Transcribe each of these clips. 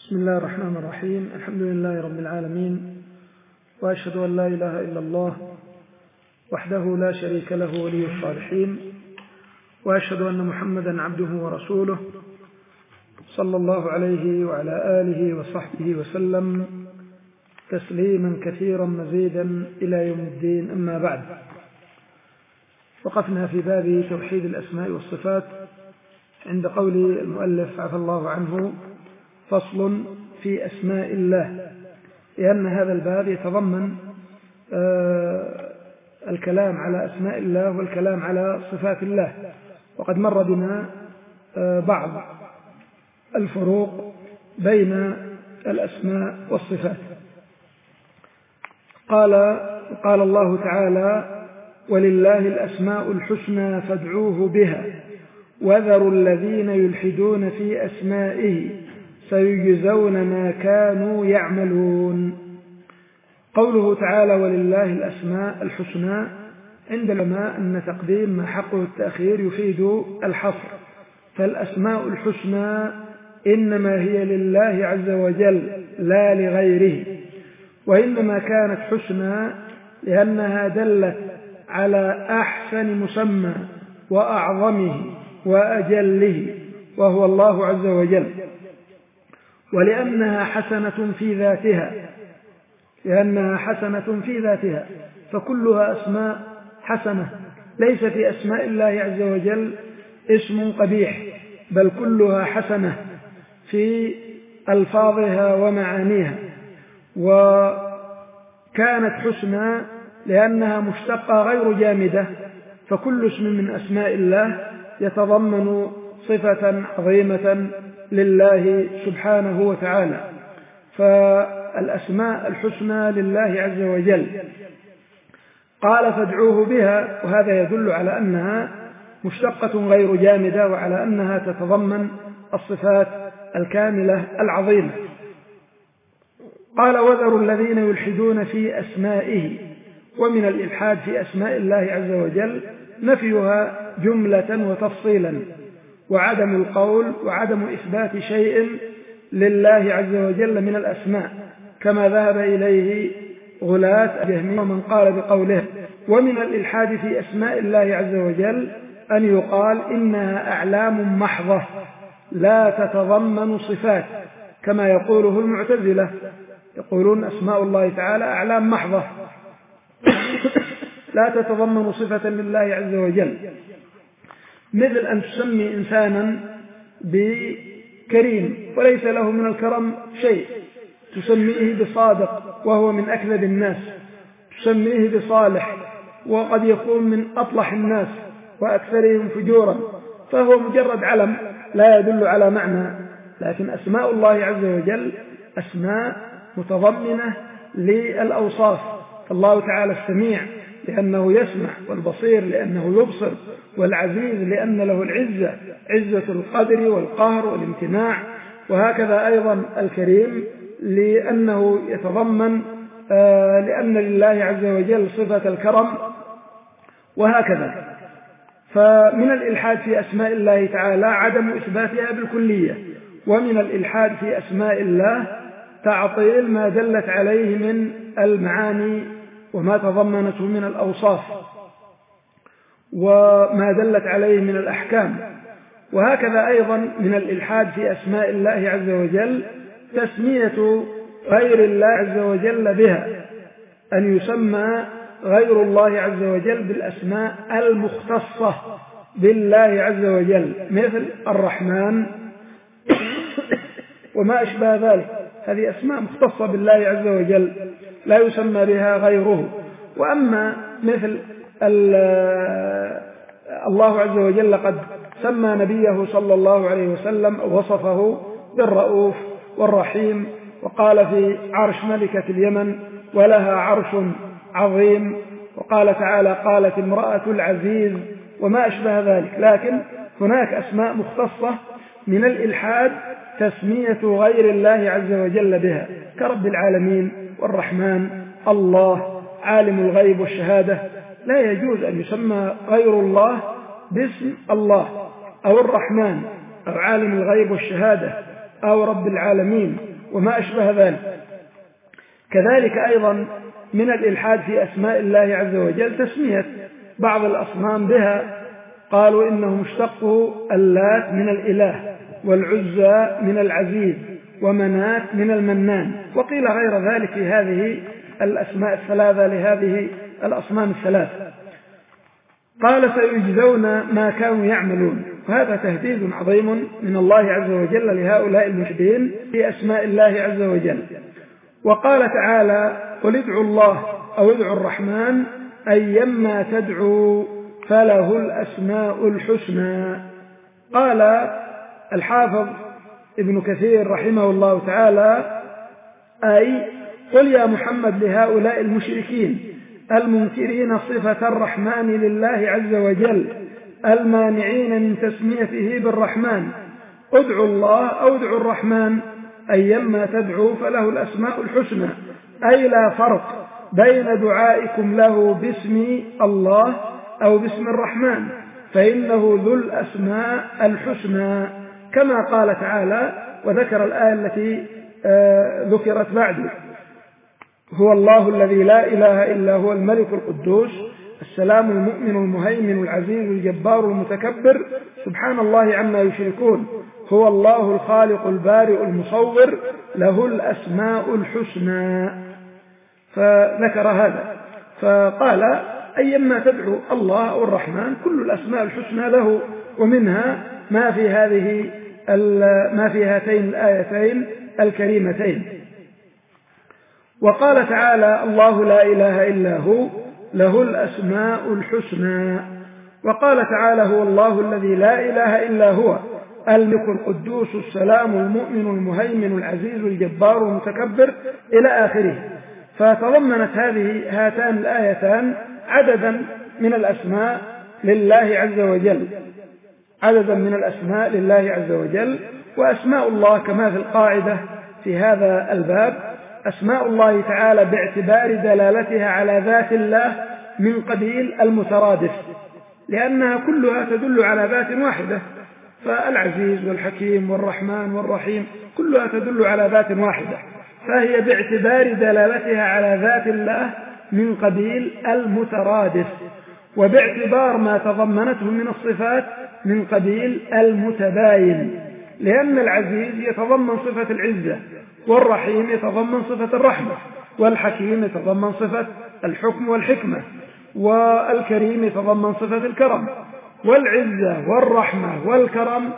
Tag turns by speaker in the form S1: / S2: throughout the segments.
S1: بسم الله الرحمن الرحيم. الحمد لله رب العالمين، وأشهد أن لا إله إلا الله وحده لا شريك له ولي الصالحين، وأشهد أن محمدا عبده ورسوله صلى الله عليه وعلى آله وصحبه وسلم تسليما كثيرا مزيدا إلى يوم الدين. أما بعد، وقفنا في باب توحيد الأسماء والصفات عند قول المؤلف عفى الله عنه: فصل في أسماء الله، لأن هذا الباب يتضمن الكلام على أسماء الله والكلام على صفات الله، وقد مر بنا بعض الفروق بين الأسماء والصفات. قال الله تعالى: ولله الأسماء الحسنى فادعوه بها وذروا الذين يلحدون في أسمائه سيجزون ما كانوا يعملون. قوله تعالى ولله الأسماء الحسنى، عند العلماء أن تقديم ما حقه التأخير يفيد الحصر، فالأسماء الحسنى إنما هي لله عز وجل لا لغيره، وإنما كانت حسنى لأنها دلت على أحسن مسمى وأعظمه وأجله وهو الله عز وجل، ولأنها حسنة في ذاتها، فكلها أسماء حسنة، ليس في أسماء الله عز وجل اسم قبيح، بل كلها حسنة في ألفاظها ومعانيها. وكانت حسنى لأنها مشتقة غير جامدة، فكل اسم من أسماء الله يتضمن صفة عظيمة لله سبحانه وتعالى، فالأسماء الحسنى لله عز وجل. قال فادعوه بها، وهذا يدل على أنها مشتقة غير جامدة، وعلى أنها تتضمن الصفات الكاملة العظيمة. قال وذروا الذين يلحدون في أسمائه، ومن الإلحاد في أسماء الله عز وجل نفيها جملة وتفصيلا، وعدم القول وعدم إثبات شيء لله عز وجل من الأسماء، كما ذهب إليه غلاة الجهمية ومن قال بقوله. ومن الإلحاد في أسماء الله عز وجل أن يقال إنها أعلام محضة لا تتضمن صفات، كما يقوله المعتزلة، يقولون أسماء الله تعالى أعلام محضة لا تتضمن صفة لله عز وجل، مثل أن تسمي إنسانا بكريم وليس له من الكرم شيء، تسميه بصادق وهو من أكذب الناس، تسميه بصالح وقد يكون من أطلح الناس وأكثرهم فجورا، فهو مجرد علم لا يدل على معنى. لكن أسماء الله عز وجل أسماء متضمنة للأوصاف، فالله تعالى السميع لأنه يسمع، والبصير لأنه يبصر، والعزيز لأن له العزة، عزة القدر والقهر والامتناع، وهكذا أيضا الكريم لأنه يتضمن لأن لله عز وجل صفة الكرم، وهكذا. فمن الإلحاد في أسماء الله تعالى عدم إثباتها بالكلية، ومن الإلحاد في أسماء الله تعطيل ما دلت عليه من المعاني وما تضمنته من الأوصاف وما دلت عليه من الأحكام. وهكذا أيضا من الإلحاد في أسماء الله عز وجل تسمية غير الله عز وجل بها، أن يسمى غير الله عز وجل بالأسماء المختصة بالله عز وجل، مثل الرحمن وما أشبه ذلك، هذه أسماء مختصة بالله عز وجل لا يسمى بها غيره. وأما مثل الله عز وجل قد سمى نبيه صلى الله عليه وسلم وصفه بالرؤوف والرحيم، وقال في عرش ملكة اليمن ولها عرش عظيم، وقال تعالى قالت امرأة العزيز وما أشبه ذلك. لكن هناك أسماء مختصة من الإلحاد تسمية غير الله عز وجل بها، كرب العالمين والرحمن، الله، عالم الغيب والشهادة. لا يجوز أن يسمى غير الله باسم الله أو الرحمن أو عالم الغيب والشهادة أو رب العالمين وما أشبه ذلك. كذلك أيضا من الإلحاد في أسماء الله عز وجل تسمية بعض الأصنام بها، قالوا إنهم اشتقوا اللات من الإله، والعزى من العزيز، ومنات من المنان، وقيل غير ذلك في هذه الأسماء الثلاثة لهذه الأصنام الثلاث. قال سيجزون ما كانوا يعملون، وهذا تهديد عظيم من الله عز وجل لهؤلاء المشركين في أسماء الله عز وجل. وقال تعالى قل ادعوا الله أو ادعوا الرحمن أيما تدعوا فله الأسماء الحسنى. قال الحافظ ابن كثير رحمه الله تعالى أي قل يا محمد لهؤلاء المشركين المنكرين صفة الرحمن لله عز وجل المانعين من تسميته بالرحمن ادعوا الله أو ادعوا الرحمن أيما تدعوا فله الأسماء الحسنى، أي لا فرق بين دعائكم له باسم الله أو باسم الرحمن، فإنه ذو الأسماء الحسنى، كما قال تعالى وذكر الآية التي ذكرت بعده: هو الله الذي لا إله إلا هو الملك القدوس السلام المؤمن المهيمن العزيز الجبار المتكبر سبحان الله عما يشركون، هو الله الخالق البارئ المصور له الأسماء الحسنى. فذكر هذا، فقال أيما تدعو الله أو الرحمن كل الأسماء الحسنى له، ومنها ما في هاتين الآيتين الكريمتين. وقال تعالى الله لا إله إلا هو له الأسماء الحسنى. وقال تعالى هو الله الذي لا إله إلا هو الملك القدوس السلام المؤمن المهيمن العزيز الجبار المتكبر إلى آخره. فتضمنت هاتان الآيتان عددا من الأسماء لله عز وجل، عددا من الأسماء لله عز وجل. وأسماء الله كما في القاعدة في هذا الباب أسماء الله تعالى باعتبار دلالتها على ذات الله من قبيل المترادف، لأنها كلها تدل على ذات واحدة، فالعزيز والحكيم والرحمن والرحيم كلها تدل على ذات واحدة، فهي باعتبار دلالتها على ذات الله من قبيل المترادف، وباعتبار ما تضمنته من الصفات من قبيل المتباين، لأن العزيز يتضمن صفة العزة، والرحيم يتضمن صفة الرحمة، والحكيم يتضمن صفة الحكم والحكمة، والكريم يتضمن صفة الكرم. والعزة والرحمة والكرم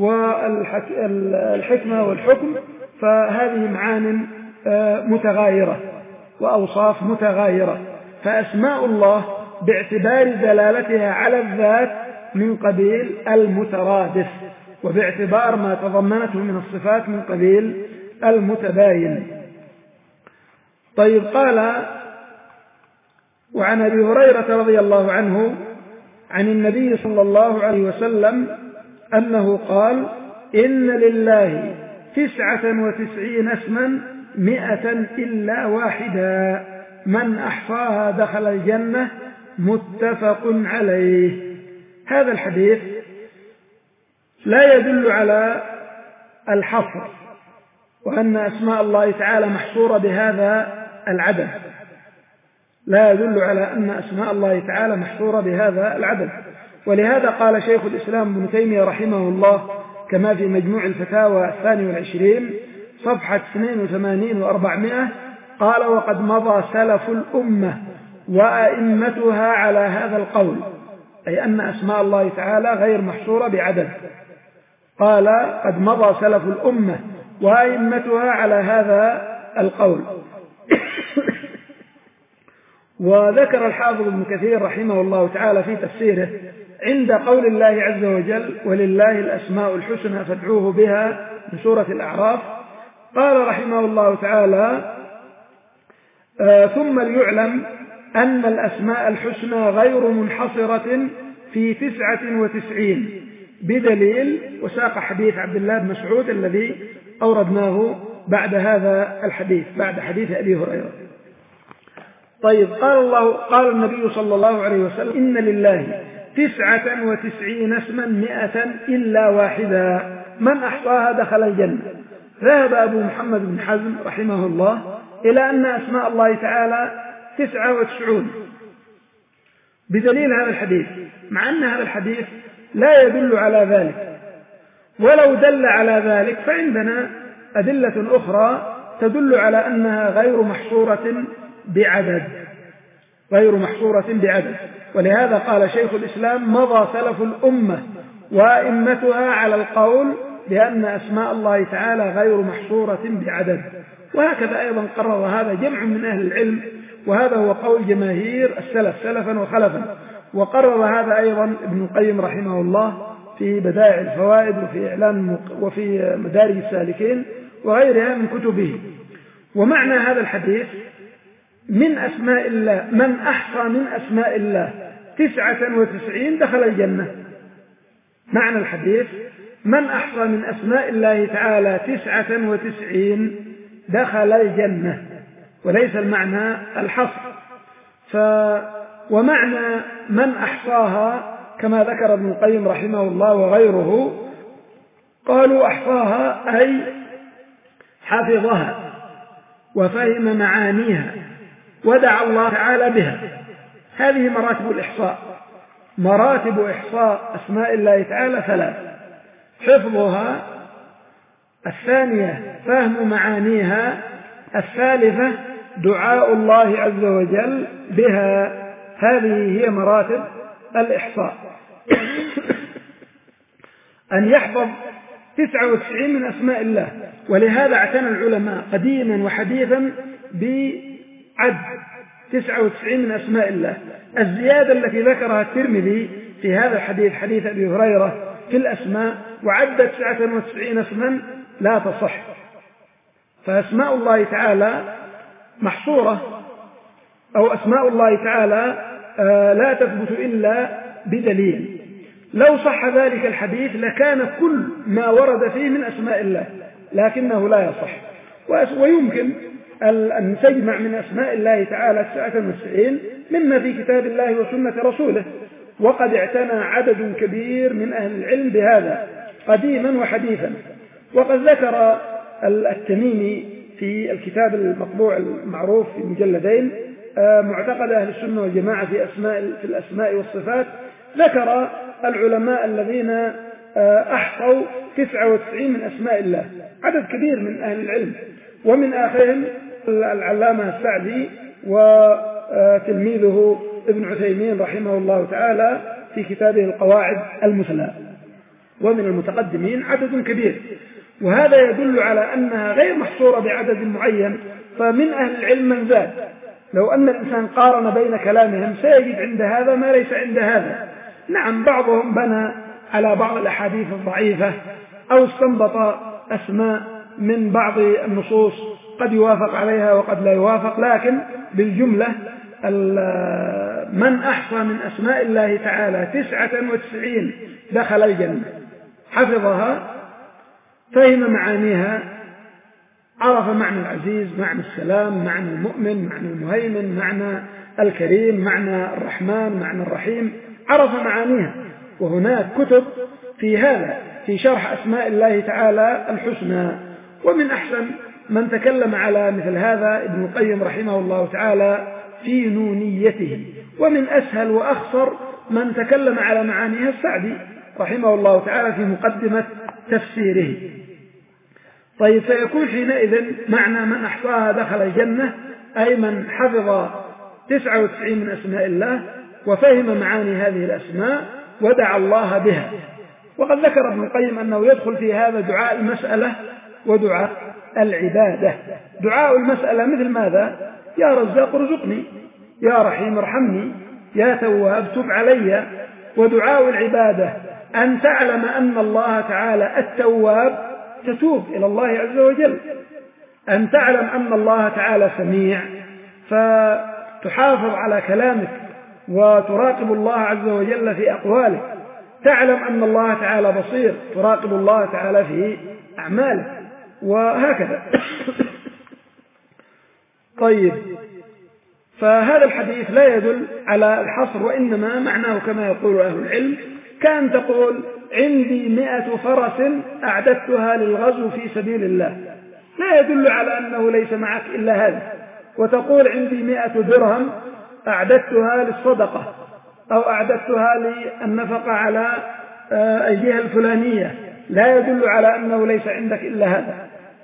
S1: والحكمة والحكم فهذه معان متغايرة وأوصاف متغايرة، فأسماء الله باعتبار دلالتها على الذات من قبيل المترادف، وباعتبار ما تضمنته من الصفات من قبيل المتباين. طيب، قال وعن أبي هريرة رضي الله عنه عن النبي صلى الله عليه وسلم أنه قال إن لله 99 اسما 100 إلا واحدا من أحصاها دخل الجنة متفق عليه. هذا الحديث لا يدل على الحصر وأن أسماء الله تعالى محصورة بهذا العدد، لا يدل على أن أسماء الله تعالى محصورة بهذا العدد. ولهذا قال شيخ الإسلام ابن تيمية رحمه الله كما في مجموع الفتاوى 22 صفحة 82 و400 قال وقد مضى سلف الأمة وأئمتها على هذا القول، أي أن أسماء الله تعالى غير محصورة بعدد. قال قد مضى سلف الأمة وأئمتها على هذا القول. وذكر الحافظ ابن كثير رحمه الله تعالى في تفسيره عند قول الله عز وجل ولله الأسماء الحسنى فادعوه بها من سورة الأعراف، قال رحمه الله تعالى ثم ليعلم أن الأسماء الحسنى غير منحصرة في 99 بدليل، وساق حديث عبد الله بن مسعود الذي أوردناه بعد هذا الحديث بعد حديث أبي هريرة. طيب، قال النبي صلى الله عليه وسلم إن لله 99 اسما 100 إلا واحدا من أحصاها دخل الجنة، ذهب أبو محمد بن حزم رحمه الله إلى أن أسماء الله تعالى 99 بدليل هذا الحديث، مع أن هذا الحديث لا يدل على ذلك، ولو دل على ذلك فعندنا أدلة أخرى تدل على أنها غير محصورة بعدد. ولهذا قال شيخ الإسلام: مضى سلف الأمة وأئمتها على القول بأن أسماء الله تعالى غير محصورة بعدد. وهكذا أيضا قرر هذا جمع من أهل العلم، وهذا هو قول جماهير السلف سلفا وخلفا. وقرر هذا أيضا ابن القيم رحمه الله في بدائع الفوائد وفي مدارج السالكين وغيرها من كتبه. ومعنى هذا الحديث: من أسماء الله من أحصى من أسماء الله 99 دخل الجنة. معنى الحديث: من أحصى من أسماء الله تعالى 99 دخل الجنة، وليس المعنى الحصر. ومعنى من أحصاها كما ذكر ابن القيم رحمه الله وغيره، قالوا أحصاها أي حفظها وفهم معانيها ودعا الله تعالى بها. هذه مراتب الإحصاء. مراتب إحصاء أسماء الله تعالى 3: حفظها، الثانية فهم معانيها، الثالثة دعاء الله عز وجل بها. هذه هي مراتب الإحصاء. أن يحفظ 99 من أسماء الله. ولهذا اعتنى العلماء قديما وحديثا بعد 99 من أسماء الله. الزيادة التي ذكرها الترمذي في هذا الحديث، حديث أبي هريرة في الأسماء، وعد 99 اسما، لا تصح. فأسماء الله تعالى محصورة، أو أسماء الله تعالى لا تثبت إلا بدليل. لو صح ذلك الحديث لكان كل ما ورد فيه من أسماء الله، لكنه لا يصح. ويمكن أن تجمع من أسماء الله تعالى 99 مما في كتاب الله وسنة رسوله، وقد اعتنى عدد كبير من أهل العلم بهذا قديما وحديثا. وقد ذكر التميمي في الكتاب المطبوع المعروف في مجلدين معتقد أهل السنة والجماعة في الأسماء والصفات، ذكر العلماء الذين أحصوا 99 من أسماء الله، عدد كبير من أهل العلم، ومن آخرهم العلامة السعدي وتلميذه ابن عثيمين رحمه الله تعالى في كتابه القواعد المثلى، ومن المتقدمين عدد كبير. وهذا يدل على أنها غير محصورة بعدد معين. فمن أهل العلم من زاد. لو أن الإنسان قارن بين كلامهم سيجد عند هذا ما ليس عند هذا. نعم، بعضهم بنى على بعض الأحاديث الضعيفة أو استنبط أسماء من بعض النصوص قد يوافق عليها وقد لا يوافق، لكن بالجملة من أحصى من أسماء الله تعالى 99 دخل الجنة، حفظها، فهم معانيها، عرف معنى العزيز، معنى السلام، معنى المؤمن، معنى المهيمن، معنى الكريم، معنى الرحمن، معنى الرحيم، عرف معانيها. وهناك كتب في هذا في شرح أسماء الله تعالى الحسنى. ومن أحسن من تكلم على مثل هذا ابن القيم رحمه الله تعالى في نونيته. ومن أسهل وأخصر من تكلم على معانيها السعدي رحمه الله تعالى في مقدمة تفسيره. طيب، فيكون حينئذ معنى من أحصاها دخل الجنة أي من حفظ 99 من أسماء الله وفهم معاني هذه الأسماء ودعا الله بها. وقد ذكر ابن القيم أنه يدخل في هذا دعاء المسألة ودعاء العبادة. دعاء المسألة مثل ماذا؟ يا رزاق ارزقني، يا رحيم ارحمني، يا تواب تب علي. ودعاء العبادة أن تعلم أن الله تعالى التواب، تتوب إلى الله عز وجل. أن تعلم أن الله تعالى سميع، فتحافظ على كلامك وتراقب الله عز وجل في أقوالك. تعلم أن الله تعالى بصير، تراقب الله تعالى في أعمالك، وهكذا. طيب، فهذا الحديث لا يدل على الحصر، وإنما معناه كما يقول أهل العلم كأن تقول عندي 100 فرس أعددتها للغزو في سبيل الله، لا يدل على أنه ليس معك إلا هذا. وتقول عندي 100 درهم أعددتها للصدقة أو أعددتها للنفقة على الجهة الفلانية، لا يدل على أنه ليس عندك إلا هذا.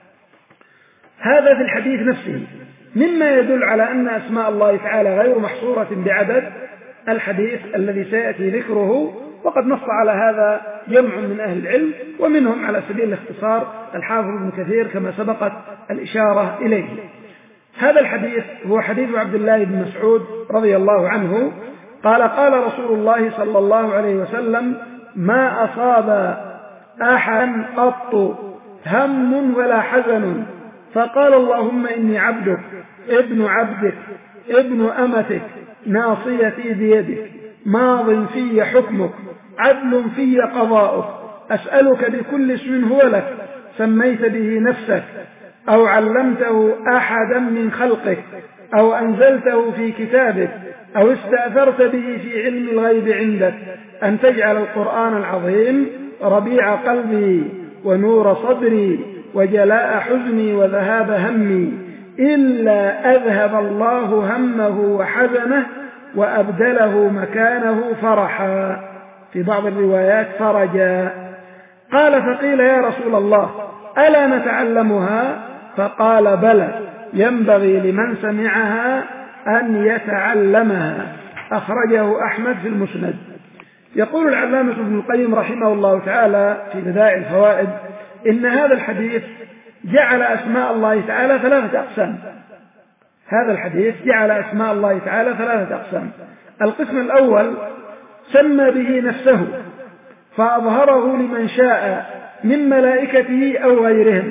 S1: هذا في الحديث نفسه. مما يدل على أن أسماء الله تعالى غير محصورة بعدد الحديث الذي سيأتي ذكره، وقد نص على هذا جمع من أهل العلم، ومنهم على سبيل الاختصار الحافظ ابن كثير كما سبقت الإشارة إليه. هذا الحديث هو حديث عبد الله بن مسعود رضي الله عنه قال: قال رسول الله صلى الله عليه وسلم: ما أصاب أحدا قط هم ولا حزن فقال اللهم إني عبدك ابن عبدك ابن أمتك ناصيتي بيدك ماض في حكمك عدل في قضاؤك أسألك بكل اسم هو لك سميت به نفسك أو علمته أحدا من خلقك أو أنزلته في كتابك أو استأثرت به في علم الغيب عندك أن تجعل القرآن العظيم ربيع قلبي ونور صدري وجلاء حزني وذهاب همي إلا أذهب الله همه وحزنه وأبدله مكانه فرحا، في بعض الروايات فرجا. قال: فقيل يا رسول الله ألا نتعلمها؟ فقال: بلى، ينبغي لمن سمعها أن يتعلمها. أخرجه أحمد في المسند. يقول العلامة ابن القيم رحمه الله تعالى في بدائع الفوائد: إن هذا الحديث جعل أسماء الله تعالى 3 أقسام. هذا الحديث جعل أسماء الله تعالى 3 أقسام. القسم الأول سمى به نفسه فأظهره لمن شاء من ملائكته أو غيرهم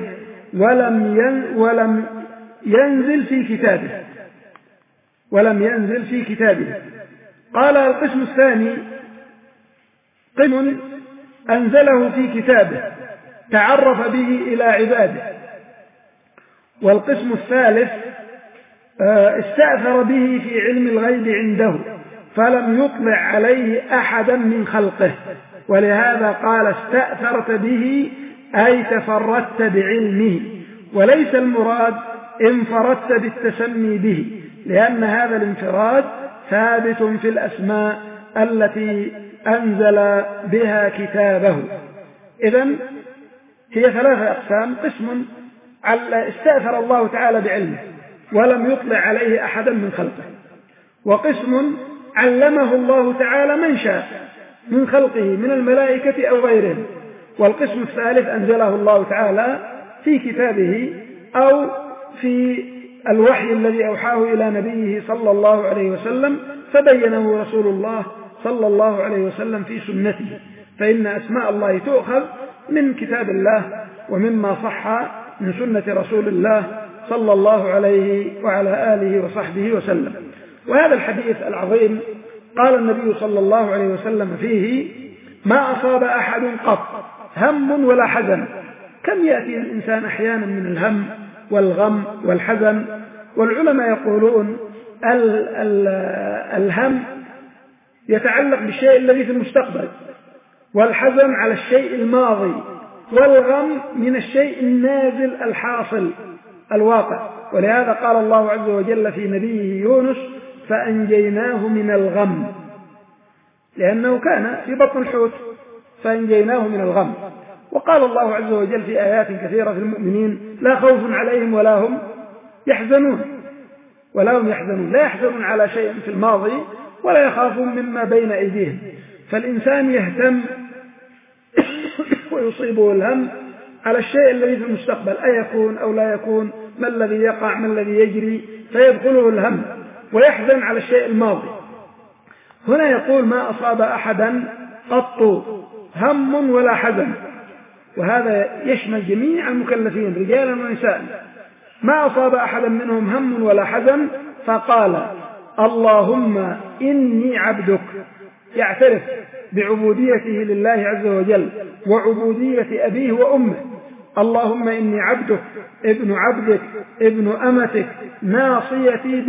S1: ولم ينزل في كتابه. قال: القسم الثاني قسم أنزله في كتابه تعرف به إلى عباده. والقسم الثالث استأثر به في علم الغيب عنده فلم يطلع عليه أحدا من خلقه، ولهذا قال: استأثرت به أي تفردت بعلمه، وليس المراد انفردت بالتسمي به، لأن هذا الانفراد ثابت في الأسماء التي أنزل بها كتابه. إذن هي 3 أقسام: قسم استأثر الله تعالى بعلمه ولم يطلع عليه أحدا من خلقه، وقسم علمه الله تعالى من شاء من خلقه من الملائكة أو غيرهم، والقسم الثالث أنزله الله تعالى في كتابه أو في الوحي الذي أوحاه إلى نبيه صلى الله عليه وسلم فبينه رسول الله صلى الله عليه وسلم في سنته. فإن أسماء الله تؤخذ من كتاب الله ومما صح من سنة رسول الله صلى الله عليه وعلى آله وصحبه وسلم. وهذا الحديث العظيم قال النبي صلى الله عليه وسلم فيه: ما أصاب أحد قط هم ولا حزن. كم يأتي الإنسان أحيانا من الهم والغم والحزن، والعلماء يقولون الهم يتعلق بالشيء الذي في المستقبل، والحزن على الشيء الماضي، والغم من الشيء النازل الحاصل الواقع. ولهذا قال الله عز وجل في نبيه يونس: فأنجيناه من الغم، لأنه كان في بطن الحوت فأنجيناه من الغم. وقال الله عز وجل في آيات كثيرة في المؤمنين: لا خوف عليهم ولا هم يحزنون. لا يحزنون على شيء في الماضي ولا يخافون مما بين أيديهم. فالإنسان يهتم ويصيبه الهم على الشيء الذي في المستقبل، أيكون أو لا يكون، ما الذي يقع، ما الذي يجري، فيدخله الهم، ويحزن على الشيء الماضي. هنا يقول: ما أصاب أحدا قط هم ولا حزن، وهذا يشمل جميع المكلفين رجالا ونساء. ما أصاب أحدا منهم هم ولا حزن، فقال: اللهم إني عبدك، يعترف بعبوديته لله عز وجل وعبودية أبيه وأمه. اللهم إني عبدك ابن عبدك ابن أمتك ناصيتي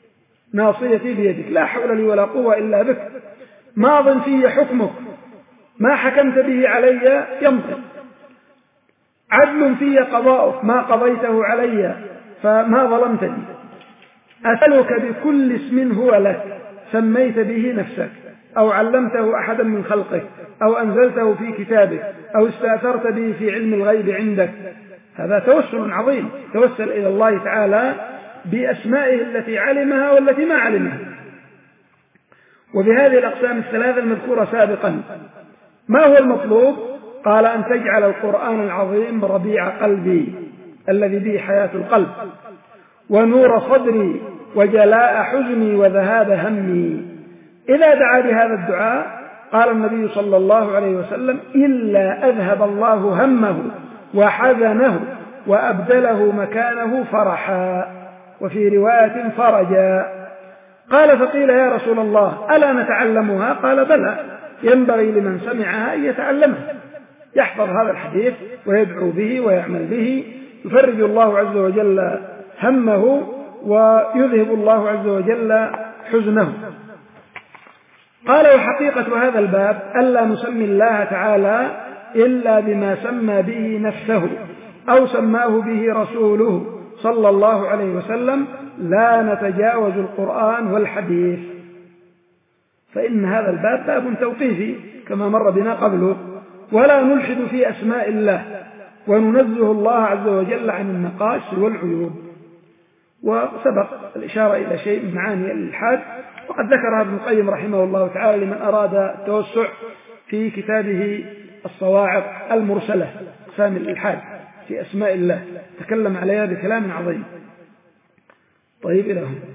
S1: بيدك لا حول لي ولا قوة إلا بك، ماض في حكمك، ما حكمت به علي يمضي، عدل في قضاؤك، ما قضيته علي فما ظلمتني. أسألك بكل اسم هو لك سميت به نفسك أو علمته أحدا من خلقك أو أنزلته في كتابك أو استأثرت به في علم الغيب عندك. هذا توسل عظيم، توسل إلى الله تعالى بأسمائه التي علمها والتي ما علمها. وبهذه الأقسام الثلاثة المذكورة سابقا ما هو المطلوب؟ قال أن تجعل القرآن العظيم ربيع قلبي الذي به حياة القلب، ونور صدري، وجلاء حزني، وذهاب همي. إذا دعا بهذا الدعاء قال النبي صلى الله عليه وسلم: إلا أذهب الله همه وحزنه وأبدله مكانه فرحا، وفي رواية فرجا. قال: فقيل يا رسول الله ألا نتعلمها؟ قال: بلى، ينبغي لمن سمعها أن يتعلمها، يحفظ هذا الحديث ويدعو به ويعمل به، يفرج الله عز وجل همه ويذهب الله عز وجل حزنه. قال: وحقيقة هذا الباب ألا نسمي الله تعالى إلا بما سمى به نفسه أو سماه به رسوله صلى الله عليه وسلم، لا نتجاوز القرآن والحديث. فإن هذا الباب باب توقيفي كما مر بنا قبله، ولا نلحد في أسماء الله، وننزه الله عز وجل عن النقائص والعيوب. وسبق الإشارة إلى شيء من معاني الإلحاد، وقد ذكرها ابن القيم رحمه الله تعالى لمن أراد التوسع في كتابه الصواعق المرسلة، أقسام الإلحاد في أسماء الله، تكلم عليها بكلام عظيم. طيب، إلى هنا.